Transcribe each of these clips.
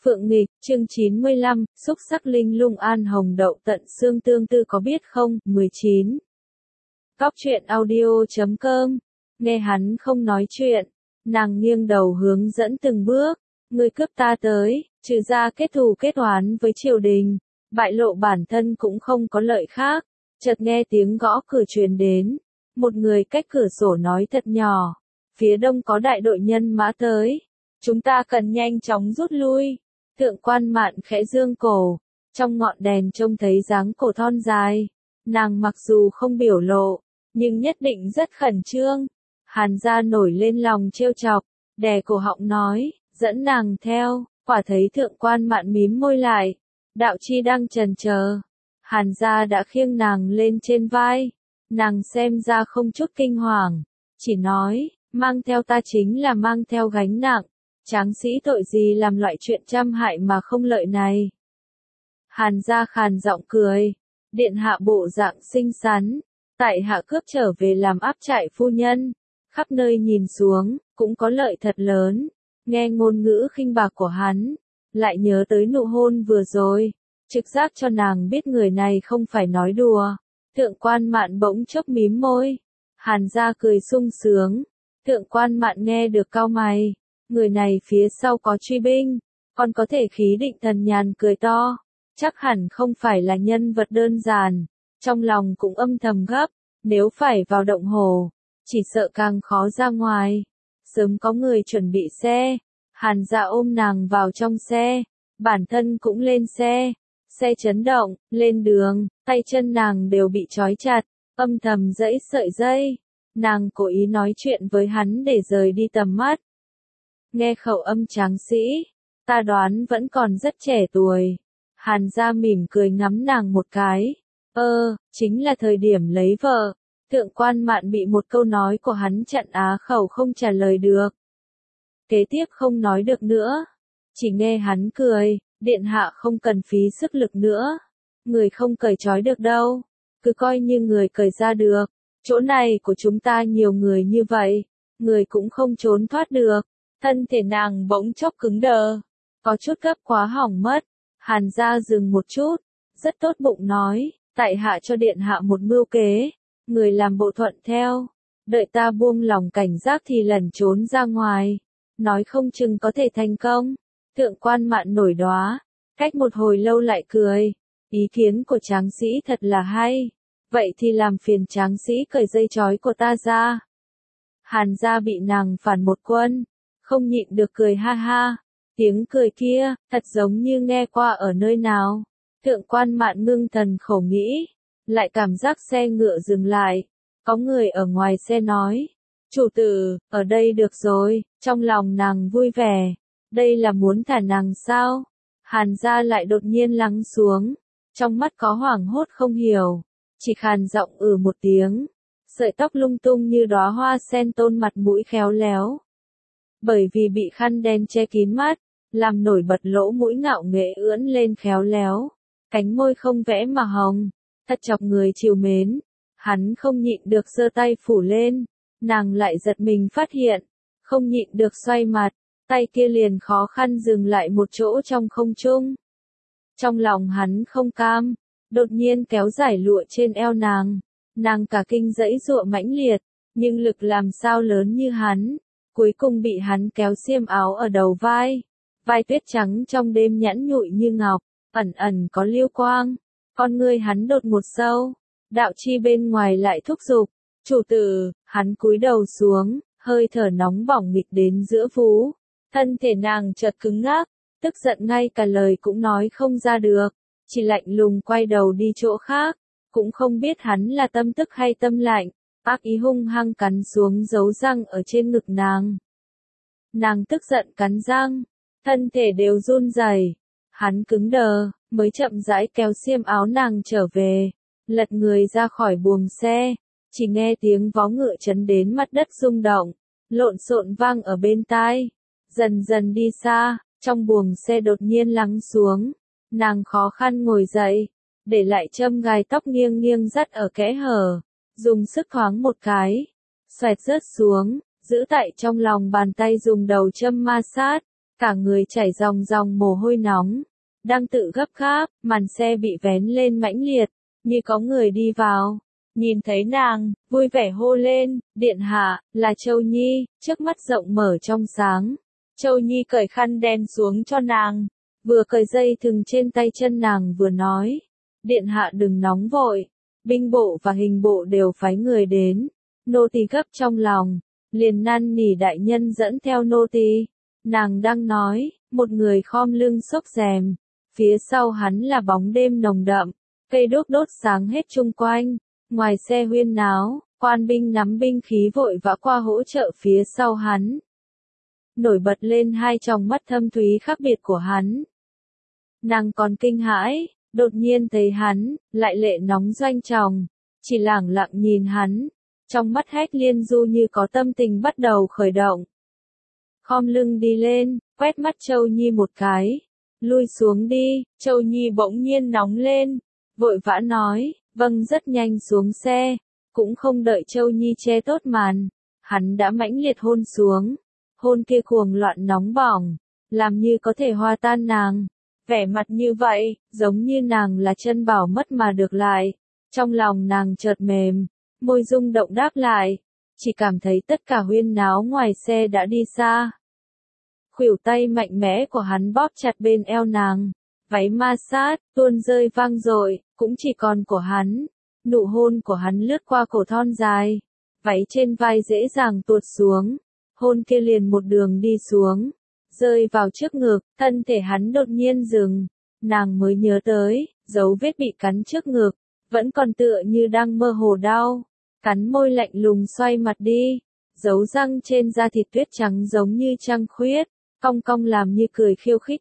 Phượng nghịch, chương 95, xúc sắc linh lung an hồng đậu tận xương tương tư có biết không, 19. Góc truyện audio.com, nghe hắn không nói chuyện, nàng nghiêng đầu hướng dẫn từng bước, người cướp ta tới, trừ ra kết thù kết oán với triều đình, bại lộ bản thân cũng không có lợi khác, chợt nghe tiếng gõ cửa truyền đến, một người cách cửa sổ nói thật nhỏ, phía đông có đại đội nhân mã tới, chúng ta cần nhanh chóng rút lui. Thượng quan mạn khẽ dương cổ, trong ngọn đèn trông thấy dáng cổ thon dài, nàng mặc dù không biểu lộ, nhưng nhất định rất khẩn trương. Hàn gia nổi lên lòng trêu chọc, đè cổ họng nói, dẫn nàng theo, quả thấy thượng quan mạn mím môi lại, đạo chi đang chần chờ. Hàn gia đã khiêng nàng lên trên vai, nàng xem ra không chút kinh hoàng, chỉ nói, mang theo ta chính là mang theo gánh nặng. Tráng sĩ tội gì làm loại chuyện trăm hại mà không lợi này. Hàn gia khàn giọng cười, điện hạ bộ dạng xinh xắn, tại hạ cướp trở về làm áp trại phu nhân, khắp nơi nhìn xuống, cũng có lợi thật lớn, nghe ngôn ngữ khinh bạc của hắn, lại nhớ tới nụ hôn vừa rồi, trực giác cho nàng biết người này không phải nói đùa, thượng quan mạn bỗng chốc mím môi, Hàn gia cười sung sướng, thượng quan mạn nghe được cau mày. Người này phía sau có truy binh, còn có thể khí định thần nhàn cười to, chắc hẳn không phải là nhân vật đơn giản, trong lòng cũng âm thầm gấp, nếu phải vào động hồ, chỉ sợ càng khó ra ngoài. Sớm có người chuẩn bị xe, Hàn gia ôm nàng vào trong xe, bản thân cũng lên xe, xe chấn động, lên đường, tay chân nàng đều bị trói chặt, âm thầm giãy sợi dây, nàng cố ý nói chuyện với hắn để rời đi tầm mắt. Nghe khẩu âm tráng sĩ, ta đoán vẫn còn rất trẻ tuổi. Hàn gia mỉm cười ngắm nàng một cái. Chính là thời điểm lấy vợ. Thượng quan mạn bị một câu nói của hắn chặn á khẩu không trả lời được. Kế tiếp không nói được nữa. Chỉ nghe hắn cười, điện hạ không cần phí sức lực nữa. Người không cởi trói được đâu. Cứ coi như người cởi ra được. Chỗ này của chúng ta nhiều người như vậy. Người cũng không trốn thoát được. Thân thể nàng bỗng chốc cứng đờ, có chút gấp quá hỏng mất. Hàn gia dừng một chút, rất tốt bụng nói, tại hạ cho điện hạ một mưu kế, người làm bộ thuận theo, đợi ta buông lòng cảnh giác thì lẩn trốn ra ngoài, nói không chừng có thể thành công. Thượng quan mạn nổi đoá, cách một hồi lâu lại cười, ý kiến của tráng sĩ thật là hay, vậy thì làm phiền tráng sĩ cởi dây trói của ta ra. Hàn gia bị nàng phản một quân. Không nhịn được cười ha ha, tiếng cười kia, thật giống như nghe qua ở nơi nào. Thượng quan mạn ngưng thần khổ nghĩ, lại cảm giác xe ngựa dừng lại, có người ở ngoài xe nói, chủ tử, ở đây được rồi, trong lòng nàng vui vẻ, đây là muốn thả nàng sao? Hàn gia lại đột nhiên lắng xuống, trong mắt có hoảng hốt không hiểu, chỉ khàn giọng một tiếng, sợi tóc lung tung như đóa hoa sen tôn mặt mũi khéo léo. Bởi vì bị khăn đen che kín mắt, làm nổi bật lỗ mũi ngạo nghễ ưỡn lên khéo léo, cánh môi không vẽ mà hồng, thật chọc người trìu mến. Hắn không nhịn được giơ tay phủ lên, nàng lại giật mình phát hiện, không nhịn được xoay mặt, tay kia liền khó khăn dừng lại một chỗ trong không trung. Trong lòng hắn không cam, đột nhiên kéo giải lụa trên eo nàng cả kinh giãy giụa mãnh liệt, nhưng lực làm sao lớn như hắn. Cuối cùng bị hắn kéo xiêm áo ở đầu vai tuyết trắng trong đêm nhẵn nhụi như ngọc, ẩn ẩn có liêu quang, con ngươi hắn đột ngột sâu, đạo chi bên ngoài lại thúc giục, chủ tử, hắn cúi đầu xuống, hơi thở nóng bỏng nghịch đến giữa vú, thân thể nàng chợt cứng ngắc, tức giận ngay cả lời cũng nói không ra được, chỉ lạnh lùng quay đầu đi chỗ khác, cũng không biết hắn là tâm tức hay tâm lạnh. Ác ý hung hăng cắn xuống dấu răng ở trên ngực nàng. Nàng tức giận cắn răng, thân thể đều run rẩy. Hắn cứng đờ, mới chậm rãi kéo xiêm áo nàng trở về, lật người ra khỏi buồng xe, chỉ nghe tiếng vó ngựa chấn đến mặt đất rung động, lộn xộn vang ở bên tai. Dần dần đi xa, trong buồng xe đột nhiên lắng xuống, nàng khó khăn ngồi dậy, để lại châm gài tóc nghiêng nghiêng dắt ở kẽ hở. Dùng sức thoáng một cái, xoẹt rớt xuống, giữ tại trong lòng bàn tay dùng đầu châm ma sát, cả người chảy ròng ròng mồ hôi nóng, đang tự gấp gáp, màn xe bị vén lên mãnh liệt, như có người đi vào. Nhìn thấy nàng, vui vẻ hô lên, điện hạ, là Châu Nhi, trước mắt rộng mở trong sáng. Châu Nhi cởi khăn đen xuống cho nàng, vừa cởi dây thừng trên tay chân nàng vừa nói, điện hạ đừng nóng vội, binh bộ và hình bộ đều phái người đến, nô tỳ gấp trong lòng, liền năn nỉ đại nhân dẫn theo nô tỳ. Nàng đang nói, một người khom lưng xốc rèm, phía sau hắn là bóng đêm nồng đậm, cây đốt đốt sáng hết chung quanh, ngoài xe huyên náo, quan binh nắm binh khí vội vã qua hỗ trợ phía sau hắn. Nổi bật lên hai tròng mắt thâm thúy khác biệt của hắn. Nàng còn kinh hãi, đột nhiên thấy hắn, lại lệ nóng doanh tròng, chỉ lẳng lặng nhìn hắn, trong mắt Hách Liên Du như có tâm tình bắt đầu khởi động. Khom lưng đi lên, quét mắt Châu Nhi một cái, lui xuống đi, Châu Nhi bỗng nhiên nóng lên, vội vã nói, vâng rất nhanh xuống xe, cũng không đợi Châu Nhi che tốt màn, hắn đã mãnh liệt hôn xuống, hôn kia cuồng loạn nóng bỏng, làm như có thể hòa tan nàng, vẻ mặt như vậy, giống như nàng là chân bảo mất mà được lại, trong lòng nàng chợt mềm, môi rung động đáp lại, chỉ cảm thấy tất cả huyên náo ngoài xe đã đi xa. Khuỷu tay mạnh mẽ của hắn bóp chặt bên eo nàng, váy ma sát, tuôn rơi vang dội, cũng chỉ còn của hắn. Nụ hôn của hắn lướt qua cổ thon dài, váy trên vai dễ dàng tuột xuống, hôn kia liền một đường đi xuống, rơi vào trước ngực, thân thể hắn đột nhiên dừng, nàng mới nhớ tới, dấu vết bị cắn trước ngực, vẫn còn tựa như đang mơ hồ đau, cắn môi lạnh lùng xoay mặt đi, dấu răng trên da thịt tuyết trắng giống như trăng khuyết, cong cong làm như cười khiêu khích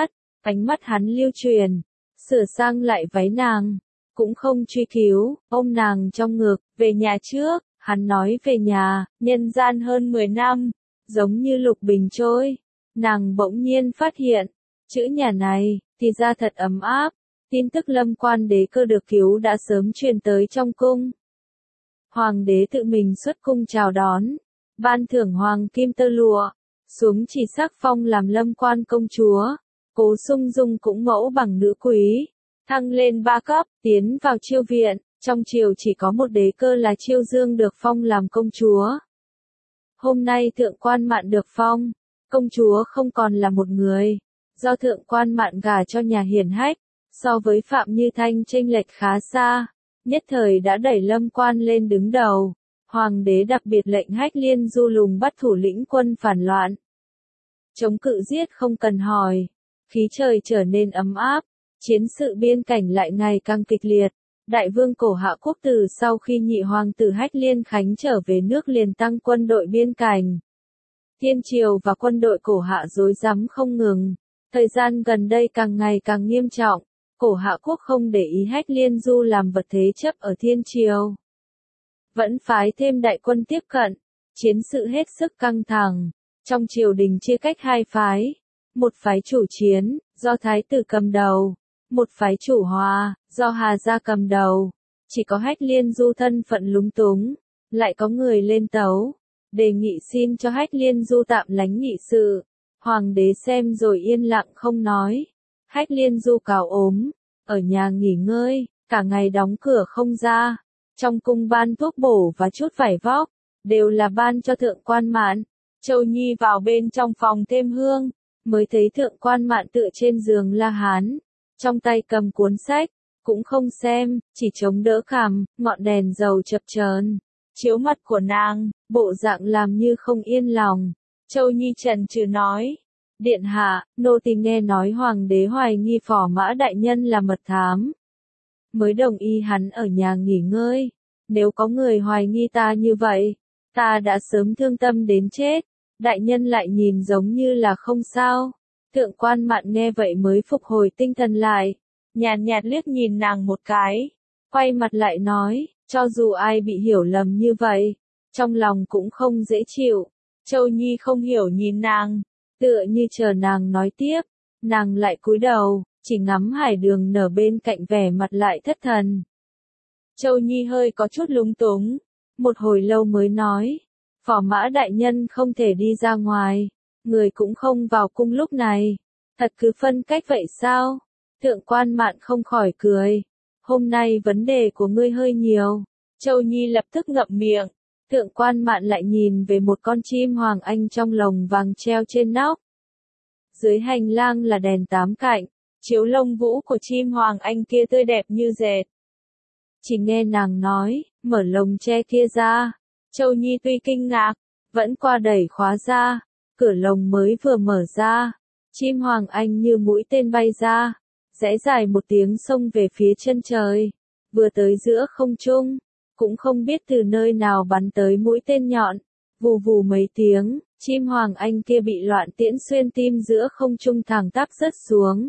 ánh mắt hắn lưu truyền, sửa sang lại váy nàng, cũng không truy cứu, ôm nàng trong ngực, về nhà trước, hắn nói về nhà, nhân gian hơn 10 năm, giống như lục bình trôi, nàng bỗng nhiên phát hiện, chữ nhà này, thì ra thật ấm áp, tin tức Lâm Quan đế cơ được cứu đã sớm truyền tới trong cung. Hoàng đế tự mình xuất cung chào đón, ban thưởng hoàng kim tơ lụa, xuống chỉ sắc phong làm Lâm Quan công chúa, Cố Sung Dung cũng mẫu bằng nữ quý, thăng lên 3 cấp, tiến vào Chiêu viện, trong triều chỉ có một đế cơ là Chiêu Dương được phong làm công chúa. Hôm nay Thượng Quan Mạn được phong, công chúa không còn là một người, do Thượng Quan Mạn gả cho nhà hiển hách, so với Phạm Như Thanh chênh lệch khá xa, nhất thời đã đẩy Lâm Quan lên đứng đầu. Hoàng đế đặc biệt lệnh Hách Liên Du lùng bắt thủ lĩnh quân phản loạn. Chống cự giết không cần hỏi, khí trời trở nên ấm áp, chiến sự biên cảnh lại ngày càng kịch liệt. Đại vương Cổ Hạ Quốc Tử sau khi nhị hoàng tử Hách Liên Khánh trở về nước liền tăng quân đội biên cảnh. Thiên triều và quân đội Cổ Hạ rối rắm không ngừng, thời gian gần đây càng ngày càng nghiêm trọng, Cổ Hạ Quốc không để ý Hách Liên Du làm vật thế chấp ở thiên triều. Vẫn phái thêm đại quân tiếp cận, chiến sự hết sức căng thẳng, trong triều đình chia cách hai phái, một phái chủ chiến, do thái tử cầm đầu, một phái chủ hòa, do Hà gia cầm đầu, chỉ có Hách Liên Du thân phận lúng túng, lại có người lên tấu, đề nghị xin cho Hách Liên Du tạm lánh nghị sự, hoàng đế xem rồi yên lặng không nói, Hách Liên Du cáo ốm, ở nhà nghỉ ngơi, cả ngày đóng cửa không ra. Trong cung ban thuốc bổ và chút vải vóc, đều là ban cho Thượng Quan Mạn. Châu Nhi vào bên trong phòng thêm hương, mới thấy Thượng Quan Mạn tựa trên giường La Hán, trong tay cầm cuốn sách, cũng không xem, chỉ chống đỡ cằm, ngọn đèn dầu chập chờn, chiếu mặt của nàng, bộ dạng làm như không yên lòng. Châu Nhi chần chừ nói, điện hạ, nô tỳ nghe nói hoàng đế hoài nghi Phò Mã đại nhân là mật thám, mới đồng ý hắn ở nhà nghỉ ngơi. Nếu có người hoài nghi ta như vậy, ta đã sớm thương tâm đến chết. Đại nhân lại nhìn giống như là không sao. Thượng Quan Mạn nghe vậy mới phục hồi tinh thần lại, nhàn nhạt liếc nhìn nàng một cái, quay mặt lại nói, cho dù ai bị hiểu lầm như vậy, trong lòng cũng không dễ chịu. Châu Nhi không hiểu nhìn nàng, tựa như chờ nàng nói tiếp, nàng lại cúi đầu, chỉ ngắm hải đường nở bên cạnh vẻ mặt lại thất thần. Châu Nhi hơi có chút lúng túng, một hồi lâu mới nói, Phò Mã đại nhân không thể đi ra ngoài, người cũng không vào cung lúc này. Thật cứ phân cách vậy sao? Thượng quan Mạn không khỏi cười. Hôm nay vấn đề của ngươi hơi nhiều. Châu Nhi lập tức ngậm miệng. Thượng quan Mạn lại nhìn về một con chim hoàng anh trong lồng vàng treo trên nóc. Dưới hành lang là đèn 8 cạnh, chiếu lông vũ của chim hoàng anh kia tươi đẹp như dệt. Chỉ nghe nàng nói, mở lồng tre kia ra. Châu Nhi tuy kinh ngạc, vẫn qua đẩy khóa ra. Cửa lồng mới vừa mở ra, chim hoàng anh như mũi tên bay ra, rẽ dài một tiếng xông về phía chân trời. Vừa tới giữa không trung, cũng không biết từ nơi nào bắn tới mũi tên nhọn. Vù vù mấy tiếng, chim hoàng anh kia bị loạn tiễn xuyên tim giữa không trung thẳng tắp rớt xuống.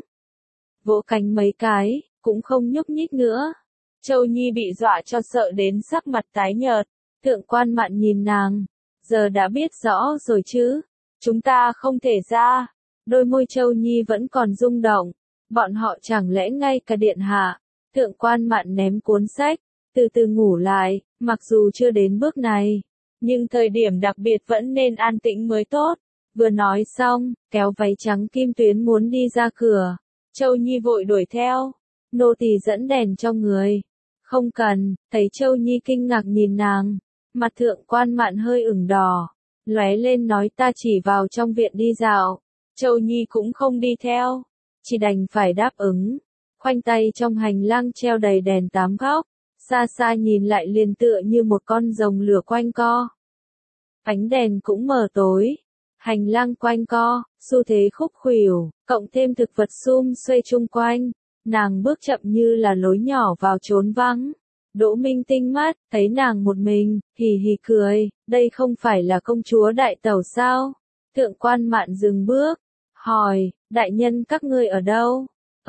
Vỗ cánh mấy cái, cũng không nhúc nhích nữa. Châu Nhi bị dọa cho sợ đến sắc mặt tái nhợt. Thượng quan Mạn nhìn nàng, giờ đã biết rõ rồi chứ. Chúng ta không thể ra. Đôi môi Châu Nhi vẫn còn rung động. Bọn họ chẳng lẽ ngay cả điện hạ. Thượng quan Mạn ném cuốn sách, từ từ ngủ lại, mặc dù chưa đến bước này. Nhưng thời điểm đặc biệt vẫn nên an tĩnh mới tốt. Vừa nói xong, kéo váy trắng kim tuyến muốn đi ra cửa. Châu Nhi vội đuổi theo. Nô tỳ dẫn đèn cho người. Không cần, thấy Châu Nhi kinh ngạc nhìn nàng. Mặt thượng quan Mạn hơi ửng đỏ. Lóe lên nói ta chỉ vào trong viện đi dạo. Châu Nhi cũng không đi theo. Chỉ đành phải đáp ứng. Khoanh tay trong hành lang treo đầy đèn 8 góc. Xa xa nhìn lại liền tựa như một con rồng lửa quanh co. Ánh đèn cũng mờ tối. Hành lang quanh co, xu thế khúc khuỷu, cộng thêm thực vật sum xuê chung quanh. Nàng bước chậm như là lối nhỏ vào chốn vắng. Đỗ Minh tinh mắt, thấy nàng một mình, hì hì cười, đây không phải là công chúa đại tẩu sao? Thượng quan Mạn dừng bước, hỏi, đại nhân các ngươi ở đâu?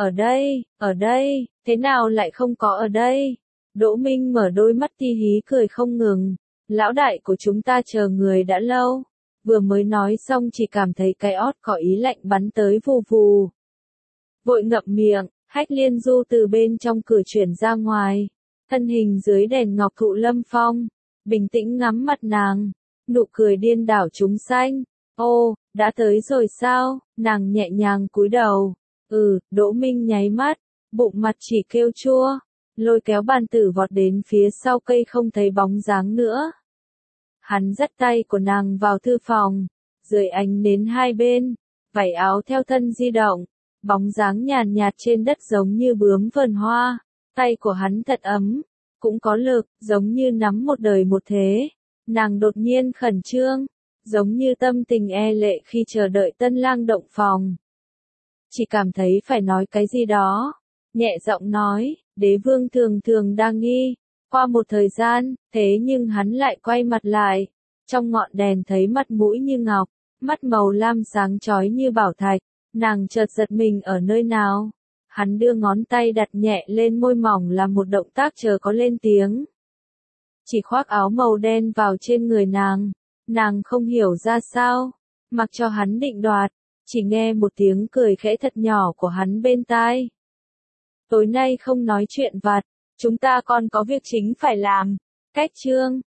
Ở đây, thế nào lại không có ở đây? Đỗ Minh mở đôi mắt ti hí cười không ngừng, lão đại của chúng ta chờ người đã lâu. Vừa mới nói xong chỉ cảm thấy cái ót có ý lạnh bắn tới vù vù. Vội ngậm miệng, Hách Liên Du từ bên trong cửa chuyển ra ngoài. Thân hình dưới đèn ngọc thụ lâm phong, bình tĩnh ngắm mặt nàng, nụ cười điên đảo chúng sanh. Ô, đã tới rồi sao? Nàng nhẹ nhàng cúi đầu. Đỗ Minh nháy mắt, bụng mặt chỉ kêu chua, lôi kéo bàn tử vọt đến phía sau cây không thấy bóng dáng nữa. Hắn dắt tay của nàng vào thư phòng, dưới ánh nến hai bên, vải áo theo thân di động, bóng dáng nhàn nhạt trên đất giống như bướm vườn hoa. Tay của hắn thật ấm, cũng có lực, giống như nắm một đời một thế. Nàng đột nhiên khẩn trương, giống như tâm tình e lệ khi chờ đợi tân lang động phòng. Chỉ cảm thấy phải nói cái gì đó. Nhẹ giọng nói, đế vương thường thường đang nghi. Qua một thời gian, thế nhưng hắn lại quay mặt lại. Trong ngọn đèn thấy mặt mũi như ngọc, mắt màu lam sáng chói như bảo thạch. Nàng chợt giật mình ở nơi nào. Hắn đưa ngón tay đặt nhẹ lên môi mỏng làm một động tác chờ có lên tiếng. Chỉ khoác áo màu đen vào trên người nàng không hiểu ra sao, mặc cho hắn định đoạt, chỉ nghe một tiếng cười khẽ thật nhỏ của hắn bên tai. Tối nay không nói chuyện vặt, chúng ta còn có việc chính phải làm. Cách chương